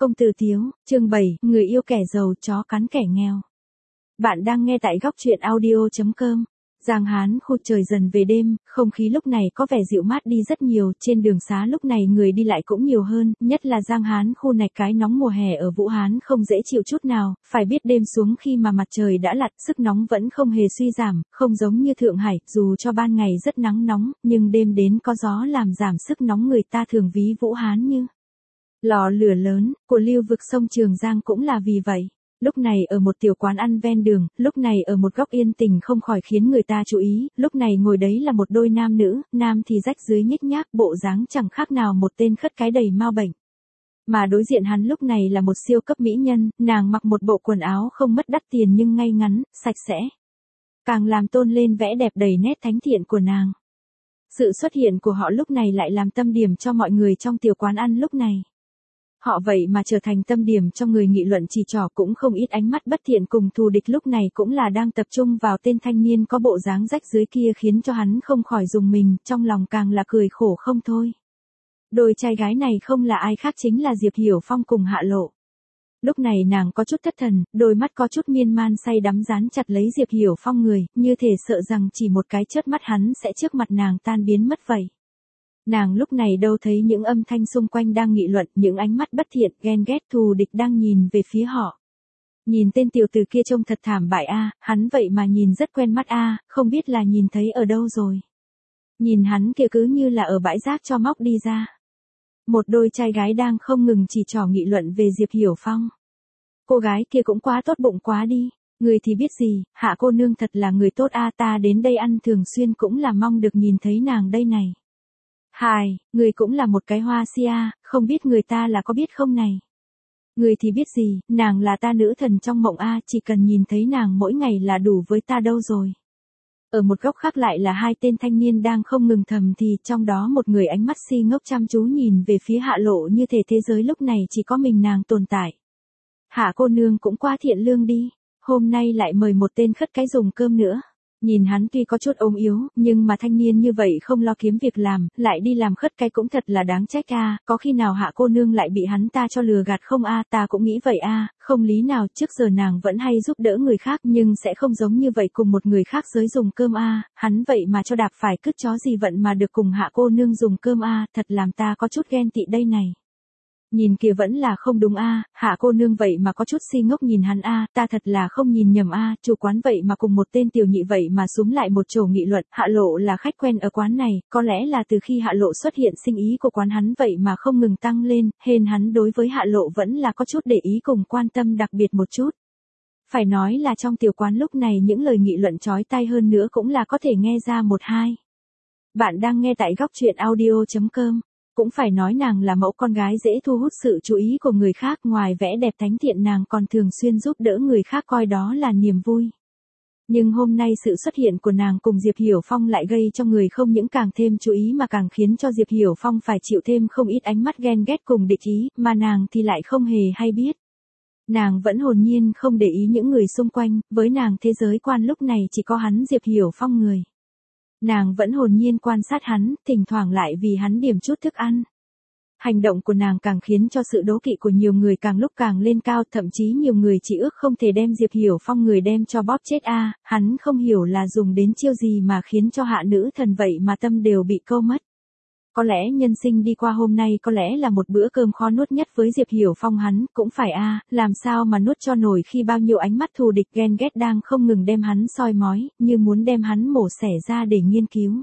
Công tử Tiếu, chương 7, người yêu kẻ giàu chó cắn kẻ nghèo. Bạn đang nghe tại góc truyện audio.com. Giang Hán khu trời dần về đêm, không khí lúc này có vẻ dịu mát đi rất nhiều, trên đường xá lúc này người đi lại cũng nhiều hơn, nhất là Giang Hán khu này cái nóng mùa hè ở Vũ Hán không dễ chịu chút nào, phải biết đêm xuống khi mà mặt trời đã lặn, sức nóng vẫn không hề suy giảm, không giống như Thượng Hải, dù cho ban ngày rất nắng nóng, nhưng đêm đến có gió làm giảm sức nóng người ta thường ví Vũ Hán như lò lửa lớn, của lưu vực sông Trường Giang cũng là vì vậy. Lúc này ở một tiểu quán ăn ven đường, lúc này ở một góc yên tình không khỏi khiến người ta chú ý, lúc này ngồi đấy là một đôi nam nữ, nam thì rách dưới nhếch nhác, bộ dáng chẳng khác nào một tên khất cái đầy mau bệnh. Mà đối diện hắn lúc này là một siêu cấp mỹ nhân, nàng mặc một bộ quần áo không mất đắt tiền nhưng ngay ngắn, sạch sẽ. Càng làm tôn lên vẻ đẹp đầy nét thánh thiện của nàng. Sự xuất hiện của họ lúc này lại làm tâm điểm cho mọi người trong tiểu quán ăn lúc này. Họ vậy mà trở thành tâm điểm cho người nghị luận chỉ trỏ, cũng không ít ánh mắt bất thiện cùng thù địch lúc này cũng là đang tập trung vào tên thanh niên có bộ dáng rách dưới kia, khiến cho hắn không khỏi rùng mình, trong lòng càng là cười khổ không thôi. Đôi trai gái này không là ai khác chính là Diệp Hiểu Phong cùng Hạ Lộ. Lúc này nàng có chút thất thần, đôi mắt có chút miên man say đắm dán chặt lấy Diệp Hiểu Phong người, như thể sợ rằng chỉ một cái chớp mắt hắn sẽ trước mặt nàng tan biến mất vậy. Nàng lúc này đâu thấy những âm thanh xung quanh đang nghị luận, những ánh mắt bất thiện, ghen ghét thù địch đang nhìn về phía họ. Nhìn tên tiểu tử kia trông thật thảm bại a, hắn vậy mà nhìn rất quen mắt a, không biết là nhìn thấy ở đâu rồi. Nhìn hắn kia cứ như là ở bãi rác cho móc đi ra. Một đôi trai gái đang không ngừng chỉ trỏ nghị luận về Diệp Hiểu Phong. Cô gái kia cũng quá tốt bụng quá đi, người thì biết gì, Hạ cô nương thật là người tốt a, ta đến đây ăn thường xuyên cũng là mong được nhìn thấy nàng đây này. Hài, người cũng là một cái hoa si a, không biết người ta là có biết không này. Người thì biết gì, nàng là ta nữ thần trong mộng a, chỉ cần nhìn thấy nàng mỗi ngày là đủ với ta đâu rồi. Ở một góc khác lại là hai tên thanh niên đang không ngừng thầm thì, trong đó một người ánh mắt si ngốc chăm chú nhìn về phía Hạ Lộ như thể thế giới lúc này chỉ có mình nàng tồn tại. Hạ cô nương cũng quá thiện lương đi, hôm nay lại mời một tên khất cái dùng cơm nữa. Nhìn hắn tuy có chút ốm yếu, nhưng mà thanh niên như vậy không lo kiếm việc làm, lại đi làm khất cái cũng thật là đáng trách a, có khi nào Hạ cô nương lại bị hắn ta cho lừa gạt không a, ta cũng nghĩ vậy a, không lý nào trước giờ nàng vẫn hay giúp đỡ người khác nhưng sẽ không giống như vậy cùng một người khác giới dùng cơm a, hắn vậy mà cho đạp phải cứt chó gì vận mà được cùng Hạ cô nương dùng cơm a, thật làm ta có chút ghen tị đây này. Nhìn kìa vẫn là không đúng a, Hạ cô nương vậy mà có chút si ngốc nhìn hắn a, ta thật là không nhìn nhầm a, chủ quán vậy mà cùng một tên tiểu nhị vậy mà xúm lại một chỗ nghị luận, Hạ Lộ là khách quen ở quán này, có lẽ là từ khi Hạ Lộ xuất hiện sinh ý của quán hắn vậy mà không ngừng tăng lên, hên hắn đối với Hạ Lộ vẫn là có chút để ý cùng quan tâm đặc biệt một chút. Phải nói là trong tiểu quán lúc này những lời nghị luận chói tai hơn nữa cũng là có thể nghe ra một hai. Bạn đang nghe tại góc truyện audio.com. Cũng phải nói nàng là mẫu con gái dễ thu hút sự chú ý của người khác, ngoài vẻ đẹp thánh thiện nàng còn thường xuyên giúp đỡ người khác coi đó là niềm vui. Nhưng hôm nay sự xuất hiện của nàng cùng Diệp Hiểu Phong lại gây cho người không những càng thêm chú ý mà càng khiến cho Diệp Hiểu Phong phải chịu thêm không ít ánh mắt ghen ghét cùng địch ý, mà nàng thì lại không hề hay biết. Nàng vẫn hồn nhiên không để ý những người xung quanh, với nàng thế giới quan lúc này chỉ có hắn Diệp Hiểu Phong người. Nàng vẫn hồn nhiên quan sát hắn, thỉnh thoảng lại vì hắn điểm chút thức ăn. Hành động của nàng càng khiến cho sự đố kỵ của nhiều người càng lúc càng lên cao, thậm chí nhiều người chỉ ước không thể đem Diệp Hiểu Phong người đem cho bóp chết a, hắn không hiểu là dùng đến chiêu gì mà khiến cho hạ nữ thần vậy mà tâm đều bị câu mất. Có lẽ nhân sinh đi qua hôm nay có lẽ là một bữa cơm khó nuốt nhất với Diệp Hiểu Phong hắn, cũng phải a, làm sao mà nuốt cho nổi khi bao nhiêu ánh mắt thù địch ghen ghét đang không ngừng đem hắn soi mói, như muốn đem hắn mổ xẻ ra để nghiên cứu.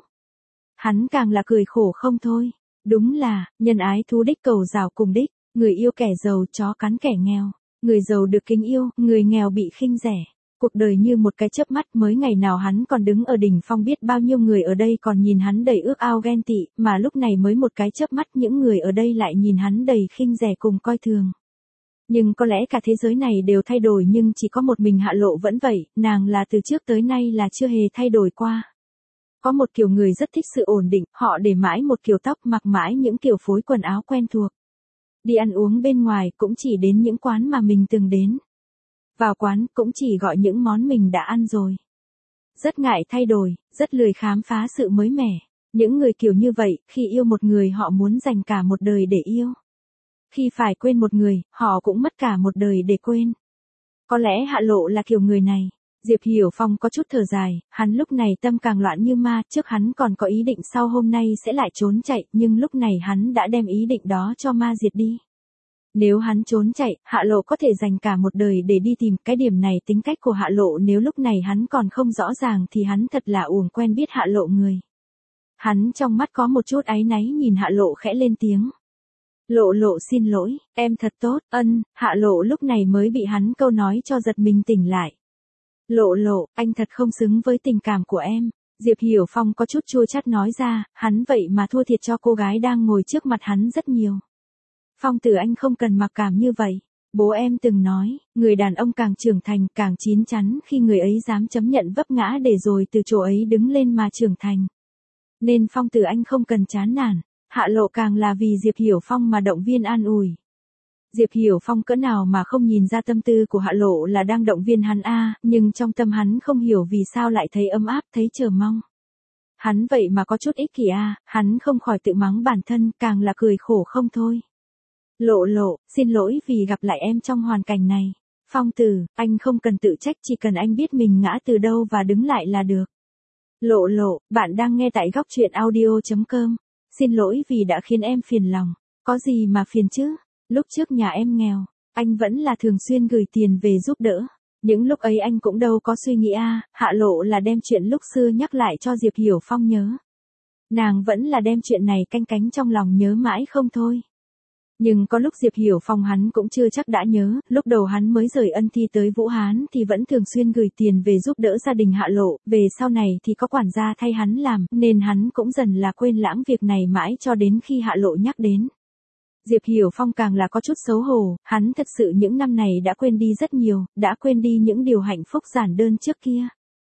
Hắn càng là cười khổ không thôi, đúng là, nhân ái thú đích cầu rào cùng đích, người yêu kẻ giàu chó cắn kẻ nghèo, người giàu được kính yêu, người nghèo bị khinh rẻ. Cuộc đời như một cái chớp mắt, mới ngày nào hắn còn đứng ở đỉnh phong biết bao nhiêu người ở đây còn nhìn hắn đầy ước ao ghen tị, mà lúc này mới một cái chớp mắt những người ở đây lại nhìn hắn đầy khinh rẻ cùng coi thường. Nhưng có lẽ cả thế giới này đều thay đổi nhưng chỉ có một mình Hạ Lộ vẫn vậy, nàng là từ trước tới nay là chưa hề thay đổi qua. Có một kiểu người rất thích sự ổn định, họ để mãi một kiểu tóc, mặc mãi những kiểu phối quần áo quen thuộc. Đi ăn uống bên ngoài cũng chỉ đến những quán mà mình từng đến. Vào quán cũng chỉ gọi những món mình đã ăn rồi. Rất ngại thay đổi, rất lười khám phá sự mới mẻ. Những người kiểu như vậy, khi yêu một người họ muốn dành cả một đời để yêu. Khi phải quên một người, họ cũng mất cả một đời để quên. Có lẽ Hạ Lộ là kiểu người này. Diệp Hiểu Phong có chút thở dài, hắn lúc này tâm càng loạn như ma, trước hắn còn có ý định sau hôm nay sẽ lại trốn chạy, nhưng lúc này hắn đã đem ý định đó cho ma diệt đi. Nếu hắn trốn chạy, Hạ Lộ có thể dành cả một đời để đi tìm, cái điểm này tính cách của Hạ Lộ nếu lúc này hắn còn không rõ ràng thì hắn thật là uổng quen biết Hạ Lộ người. Hắn trong mắt có một chút áy náy nhìn Hạ Lộ khẽ lên tiếng. Lộ Lộ xin lỗi, em thật tốt, Hạ Lộ lúc này mới bị hắn câu nói cho giật mình tỉnh lại. Lộ Lộ, anh thật không xứng với tình cảm của em. Diệp Hiểu Phong có chút chua chát nói ra, hắn vậy mà thua thiệt cho cô gái đang ngồi trước mặt hắn rất nhiều. Phong Tử anh không cần mặc cảm như vậy. Bố em từng nói, người đàn ông càng trưởng thành càng chín chắn khi người ấy dám chấp nhận vấp ngã để rồi từ chỗ ấy đứng lên mà trưởng thành. Nên Phong Tử anh không cần chán nản. Hạ Lộ càng là vì Diệp Hiểu Phong mà động viên an ủi. Diệp Hiểu Phong cỡ nào mà không nhìn ra tâm tư của Hạ Lộ là đang động viên hắn nhưng trong tâm hắn không hiểu vì sao lại thấy ấm áp, thấy chờ mong. Hắn vậy mà có chút ích kỷ hắn không khỏi tự mắng bản thân, càng là cười khổ không thôi. Lộ Lộ, xin lỗi vì gặp lại em trong hoàn cảnh này. Phong Tử, anh không cần tự trách, chỉ cần anh biết mình ngã từ đâu và đứng lại là được. Lộ Lộ, bạn đang nghe tại góc truyện audio.com. Xin lỗi vì đã khiến em phiền lòng. Có gì mà phiền chứ? Lúc trước nhà em nghèo, anh vẫn là thường xuyên gửi tiền về giúp đỡ. Những lúc ấy anh cũng đâu có suy nghĩ Hạ Lộ là đem chuyện lúc xưa nhắc lại cho Diệp Hiểu Phong nhớ. Nàng vẫn là đem chuyện này canh cánh trong lòng nhớ mãi không thôi. Nhưng có lúc Diệp Hiểu Phong hắn cũng chưa chắc đã nhớ, lúc đầu hắn mới rời Ân Thi tới Vũ Hán thì vẫn thường xuyên gửi tiền về giúp đỡ gia đình Hạ Lộ, về sau này thì có quản gia thay hắn làm, nên hắn cũng dần là quên lãng việc này mãi cho đến khi Hạ Lộ nhắc đến. Diệp Hiểu Phong càng là có chút xấu hổ, hắn thật sự những năm này đã quên đi rất nhiều, đã quên đi những điều hạnh phúc giản đơn trước kia.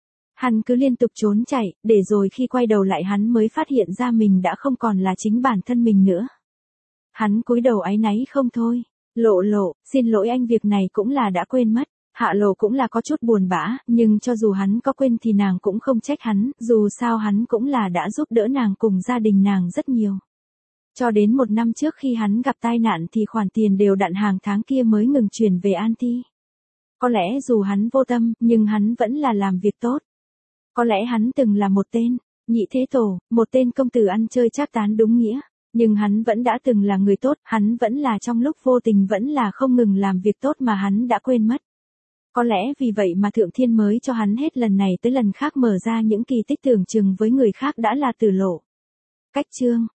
Hắn cứ liên tục trốn chạy, để rồi khi quay đầu lại hắn mới phát hiện ra mình đã không còn là chính bản thân mình nữa. Hắn cúi đầu áy náy không thôi. Lộ Lộ, xin lỗi anh, việc này cũng là đã quên mất. Hạ Lộ cũng là có chút buồn bã, nhưng cho dù hắn có quên thì nàng cũng không trách hắn, dù sao hắn cũng là đã giúp đỡ nàng cùng gia đình nàng rất nhiều. Cho đến 1 năm trước khi hắn gặp tai nạn thì khoản tiền đều đặn hàng tháng kia mới ngừng chuyển về An Thi. Có lẽ dù hắn vô tâm, nhưng hắn vẫn là làm việc tốt. Có lẽ hắn từng là một tên nhị thế tổ, một tên công tử ăn chơi trác tán đúng nghĩa. Nhưng hắn vẫn đã từng là người tốt, hắn vẫn là trong lúc vô tình vẫn là không ngừng làm việc tốt mà hắn đã quên mất. Có lẽ vì vậy mà Thượng Thiên mới cho hắn hết lần này tới lần khác mở ra những kỳ tích tưởng chừng với người khác đã là tử lộ. Cách chương